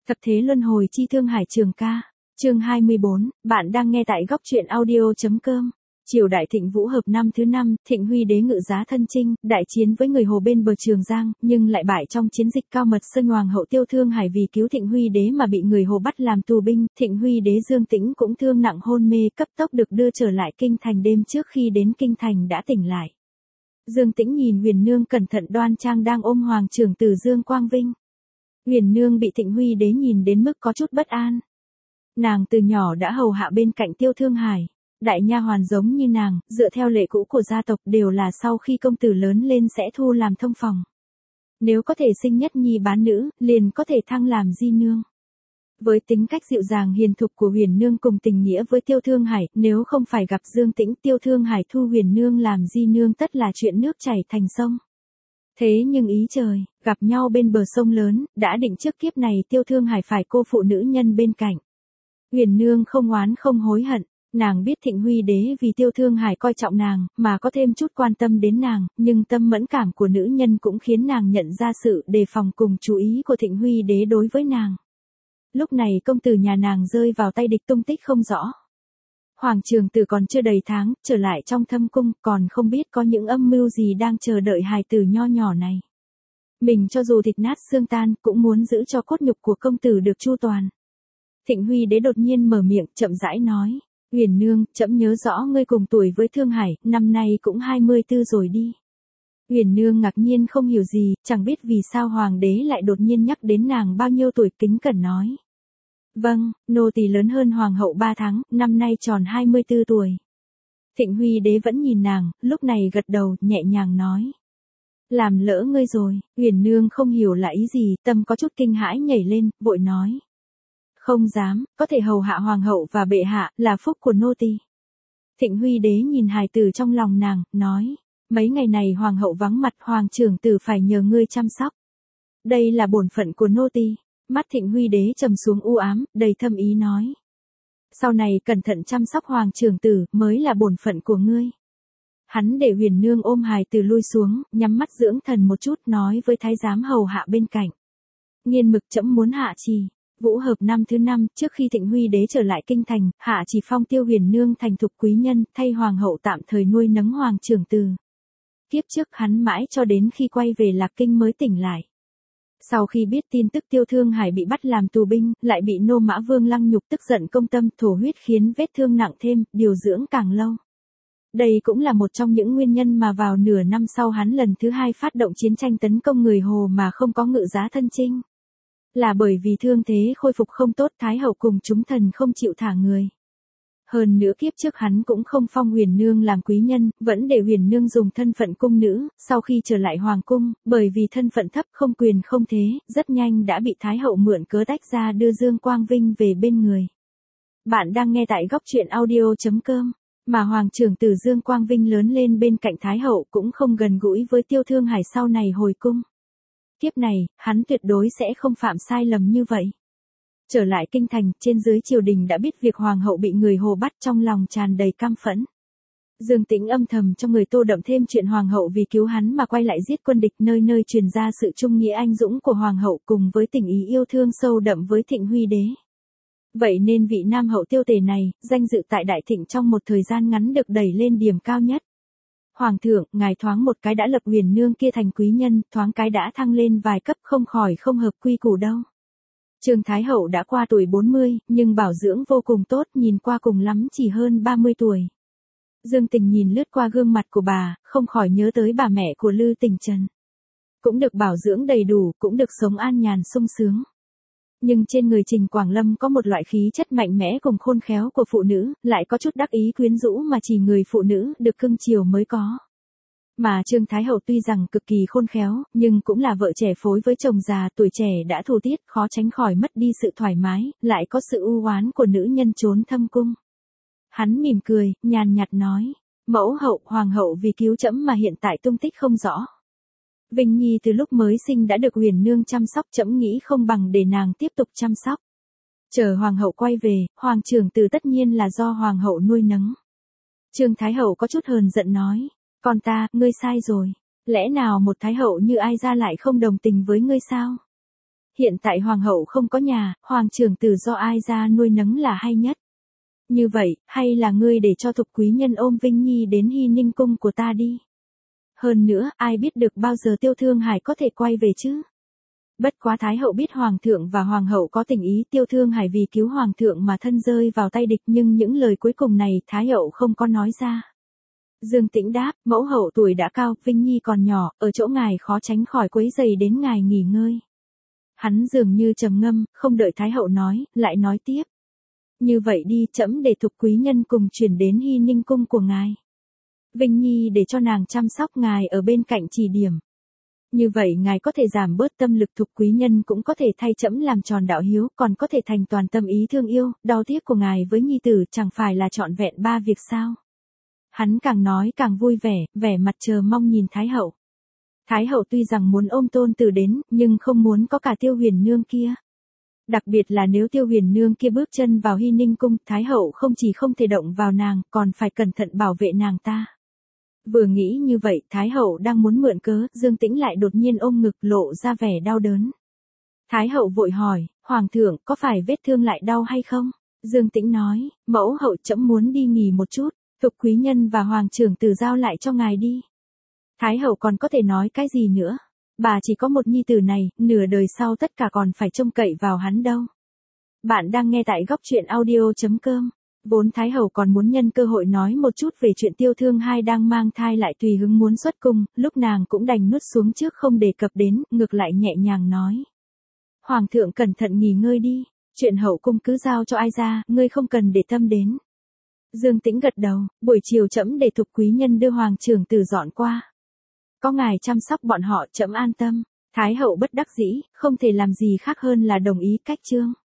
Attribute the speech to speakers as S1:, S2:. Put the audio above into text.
S1: Thập thế luân hồi chi Thương Hải Trường ca. Chương 24, bạn đang nghe tại góc truyện audio.com. Triều đại Thịnh Vũ hợp năm thứ 5, Thịnh Huy đế ngự giá thân chinh, đại chiến với người Hồ bên bờ Trường Giang, nhưng lại bại trong chiến dịch Cao Mật Sơn. Hoàng hậu Tiêu Thương Hải vì cứu Thịnh Huy đế mà bị người Hồ bắt làm tù binh, Thịnh Huy đế Dương Tĩnh cũng thương nặng hôn mê, cấp tốc được đưa trở lại kinh thành. Đêm trước khi đến kinh thành đã tỉnh lại. Dương Tĩnh nhìn Huyền Nương cẩn thận đoan trang đang ôm hoàng trưởng tử Dương Quang Vinh. Huyền Nương bị Thịnh Huy đế nhìn đến mức có chút bất an. Nàng từ nhỏ đã hầu hạ bên cạnh Tiêu Thương Hải. Đại nha hoàn giống như nàng, dựa theo lệ cũ của gia tộc đều là sau khi công tử lớn lên sẽ thu làm thông phòng. Nếu có thể sinh nhất nhi bán nữ, liền có thể thăng làm di nương. Với tính cách dịu dàng hiền thục của Huyền Nương cùng tình nghĩa với Tiêu Thương Hải, nếu không phải gặp Dương Tĩnh, Tiêu Thương Hải thu Huyền Nương làm di nương tất là chuyện nước chảy thành sông. Thế nhưng ý trời, gặp nhau bên bờ sông lớn, đã định trước kiếp này Tiêu Thương Hải phải cô phụ nữ nhân bên cạnh. Huyền Nương không oán không hối hận, nàng biết Thịnh Huy đế vì Tiêu Thương Hải coi trọng nàng, mà có thêm chút quan tâm đến nàng, nhưng tâm mẫn cảm của nữ nhân cũng khiến nàng nhận ra sự đề phòng cùng chú ý của Thịnh Huy đế đối với nàng. Lúc này công tử nhà nàng rơi vào tay địch tung tích không rõ. Hoàng trường tử còn chưa đầy tháng, trở lại trong thâm cung, còn không biết có những âm mưu gì đang chờ đợi hài tử nho nhỏ này. Mình cho dù thịt nát xương tan, cũng muốn giữ cho cốt nhục của công tử được chu toàn. Thịnh Huy đế đột nhiên mở miệng, chậm rãi nói, Huyền Nương, trẫm nhớ rõ ngươi cùng tuổi với Thương Hải, năm nay cũng 24 rồi đi. Huyền Nương ngạc nhiên không hiểu gì, chẳng biết vì sao hoàng đế lại đột nhiên nhắc đến nàng bao nhiêu tuổi, kính cẩn nói. Vâng, nô tỳ lớn hơn hoàng hậu 3 tháng, năm nay tròn 24 tuổi. Thịnh Huy đế vẫn nhìn nàng, lúc này gật đầu, nhẹ nhàng nói. Làm lỡ ngươi rồi. Huyền Nương không hiểu là ý gì, tâm có chút kinh hãi nhảy lên, vội nói. Không dám, có thể hầu hạ hoàng hậu và bệ hạ, là phúc của nô tỳ. Thịnh Huy đế nhìn hài tử trong lòng nàng, nói. Mấy ngày này hoàng hậu vắng mặt, hoàng trưởng tử phải nhờ ngươi chăm sóc. Đây là bổn phận của nô tỳ. Mắt Thịnh Huy đế trầm xuống u ám, đầy thâm ý nói. Sau này cẩn thận chăm sóc hoàng trưởng tử, mới là bổn phận của ngươi. Hắn để Huyền Nương ôm hài tử lui xuống, nhắm mắt dưỡng thần một chút, nói với thái giám hầu hạ bên cạnh. Nghiên mực trẫm muốn hạ trì. Vũ hợp năm thứ 5, trước khi Thịnh Huy đế trở lại kinh thành, hạ chỉ phong Tiêu Huyền Nương thành thục quý nhân, thay hoàng hậu tạm thời nuôi nấng hoàng trưởng tử. Kiếp trước hắn mãi cho đến khi quay về Lạc Kinh mới tỉnh lại. Sau khi biết tin tức Tiêu Thương Hải bị bắt làm tù binh, lại bị Nô Mã Vương lăng nhục, tức giận công tâm, thổ huyết khiến vết thương nặng thêm, điều dưỡng càng lâu. Đây cũng là một trong những nguyên nhân mà vào nửa năm sau hắn lần thứ 2 phát động chiến tranh tấn công người Hồ mà không có ngự giá thân chinh. Là bởi vì thương thế khôi phục không tốt, Thái hậu cùng chúng thần không chịu thả người. Hơn nữa kiếp trước hắn cũng không phong Huyền Nương làm quý nhân, vẫn để Huyền Nương dùng thân phận cung nữ, sau khi trở lại hoàng cung, bởi vì thân phận thấp không quyền không thế, rất nhanh đã bị Thái hậu mượn cớ tách ra đưa Dương Quang Vinh về bên người. Bạn đang nghe tại góc truyện audio.com, mà hoàng trưởng tử Dương Quang Vinh lớn lên bên cạnh Thái hậu cũng không gần gũi với Tiêu Thương Hải sau này hồi cung. Kiếp này, hắn tuyệt đối sẽ không phạm sai lầm như vậy. Trở lại kinh thành, trên dưới triều đình đã biết việc hoàng hậu bị người Hồ bắt, trong lòng tràn đầy căm phẫn. Dương Tĩnh âm thầm trong người tô đậm thêm chuyện hoàng hậu vì cứu hắn mà quay lại giết quân địch, nơi nơi truyền ra sự trung nghĩa anh dũng của hoàng hậu cùng với tình ý yêu thương sâu đậm với Thịnh Huy đế. Vậy nên vị nam hậu Tiêu Tề này, danh dự tại Đại Thịnh trong một thời gian ngắn được đẩy lên điểm cao nhất. Hoàng thượng, ngài thoáng một cái đã lập Huyền Nương kia thành quý nhân, thoáng cái đã thăng lên vài cấp, không khỏi không hợp quy củ đâu. Trương Thái hậu đã qua tuổi 40, nhưng bảo dưỡng vô cùng tốt, nhìn qua cùng lắm chỉ hơn 30 tuổi. Dương Tình nhìn lướt qua gương mặt của bà, không khỏi nhớ tới bà mẹ của Lư Tình Trần. Cũng được bảo dưỡng đầy đủ, cũng được sống an nhàn sung sướng. Nhưng trên người Trình Quảng Lâm có một loại khí chất mạnh mẽ cùng khôn khéo của phụ nữ, lại có chút đắc ý quyến rũ mà chỉ người phụ nữ được cưng chiều mới có. Mà Trương Thái hậu tuy rằng cực kỳ khôn khéo, nhưng cũng là vợ trẻ phối với chồng già, tuổi trẻ đã thù tiết, khó tránh khỏi mất đi sự thoải mái, lại có sự u oán của nữ nhân trốn thâm cung. Hắn mỉm cười, nhàn nhạt nói, mẫu hậu, hoàng hậu vì cứu trẫm mà hiện tại tung tích không rõ. Vinh Nhi từ lúc mới sinh đã được Huyền Nương chăm sóc, trẫm nghĩ không bằng để nàng tiếp tục chăm sóc. Chờ hoàng hậu quay về, hoàng trưởng tử tất nhiên là do hoàng hậu nuôi nấng. Trương Thái hậu có chút hờn giận nói, con ta, ngươi sai rồi, lẽ nào một thái hậu như Ai Gia lại không đồng tình với ngươi sao? Hiện tại hoàng hậu không có nhà, hoàng trưởng tử do ai ra nuôi nấng là hay nhất. Như vậy, hay là ngươi để cho Thục quý nhân ôm Vinh Nhi đến Hy Ninh cung của ta đi. Hơn nữa, ai biết được bao giờ Tiêu Thương Hải có thể quay về chứ? Bất quá Thái hậu biết hoàng thượng và hoàng hậu có tình ý, Tiêu Thương Hải vì cứu hoàng thượng mà thân rơi vào tay địch, nhưng những lời cuối cùng này Thái hậu không có nói ra. Dương Tĩnh đáp, mẫu hậu tuổi đã cao, Vinh Nhi còn nhỏ, ở chỗ ngài khó tránh khỏi quấy rầy đến ngài nghỉ ngơi. Hắn dường như trầm ngâm, không đợi Thái hậu nói, lại nói tiếp. Như vậy đi, trẫm để Thục quý nhân cùng chuyển đến Hy Ninh cung của ngài. Vinh Nhi để cho nàng chăm sóc ngài ở bên cạnh chỉ điểm. Như vậy ngài có thể giảm bớt tâm lực, Thục quý nhân cũng có thể thay trẫm làm tròn đạo hiếu, còn có thể thành toàn tâm ý thương yêu, đau tiếc của ngài với nhi tử chẳng phải là trọn vẹn 3 việc sao. Hắn càng nói càng vui vẻ, vẻ mặt chờ mong nhìn Thái hậu. Thái hậu tuy rằng muốn ôm tôn tử đến, nhưng không muốn có cả Tiêu Huyền Nương kia. Đặc biệt là nếu Tiêu Huyền Nương kia bước chân vào Hy Ninh cung, Thái hậu không chỉ không thể động vào nàng, còn phải cẩn thận bảo vệ nàng ta. Vừa nghĩ như vậy, Thái hậu đang muốn mượn cớ, Dương Tĩnh lại đột nhiên ôm ngực lộ ra vẻ đau đớn. Thái hậu vội hỏi, hoàng thượng có phải vết thương lại đau hay không? Dương Tĩnh nói, mẫu hậu trẫm muốn đi nghỉ một chút, Thục quý nhân và hoàng trưởng tử giao lại cho ngài đi. Thái hậu còn có thể nói cái gì nữa? Bà chỉ có một nhi tử này, nửa đời sau tất cả còn phải trông cậy vào hắn đâu. Bạn đang nghe tại góc truyện audio.com. Vốn Thái hậu còn muốn nhân cơ hội nói một chút về chuyện Tiêu Thương Hai đang mang thai lại tùy hứng muốn xuất cung, lúc nàng cũng đành nuốt xuống trước không đề cập đến, ngược lại nhẹ nhàng nói. Hoàng thượng cẩn thận nghỉ ngơi đi, chuyện hậu cung cứ giao cho ai ra, ngươi không cần để tâm đến. Dương Tĩnh gật đầu, buổi chiều trẫm để Thục quý nhân đưa hoàng trưởng tử dọn qua. Có ngài chăm sóc bọn họ trẫm an tâm. Thái hậu bất đắc dĩ, không thể làm gì khác hơn là đồng ý cách chương.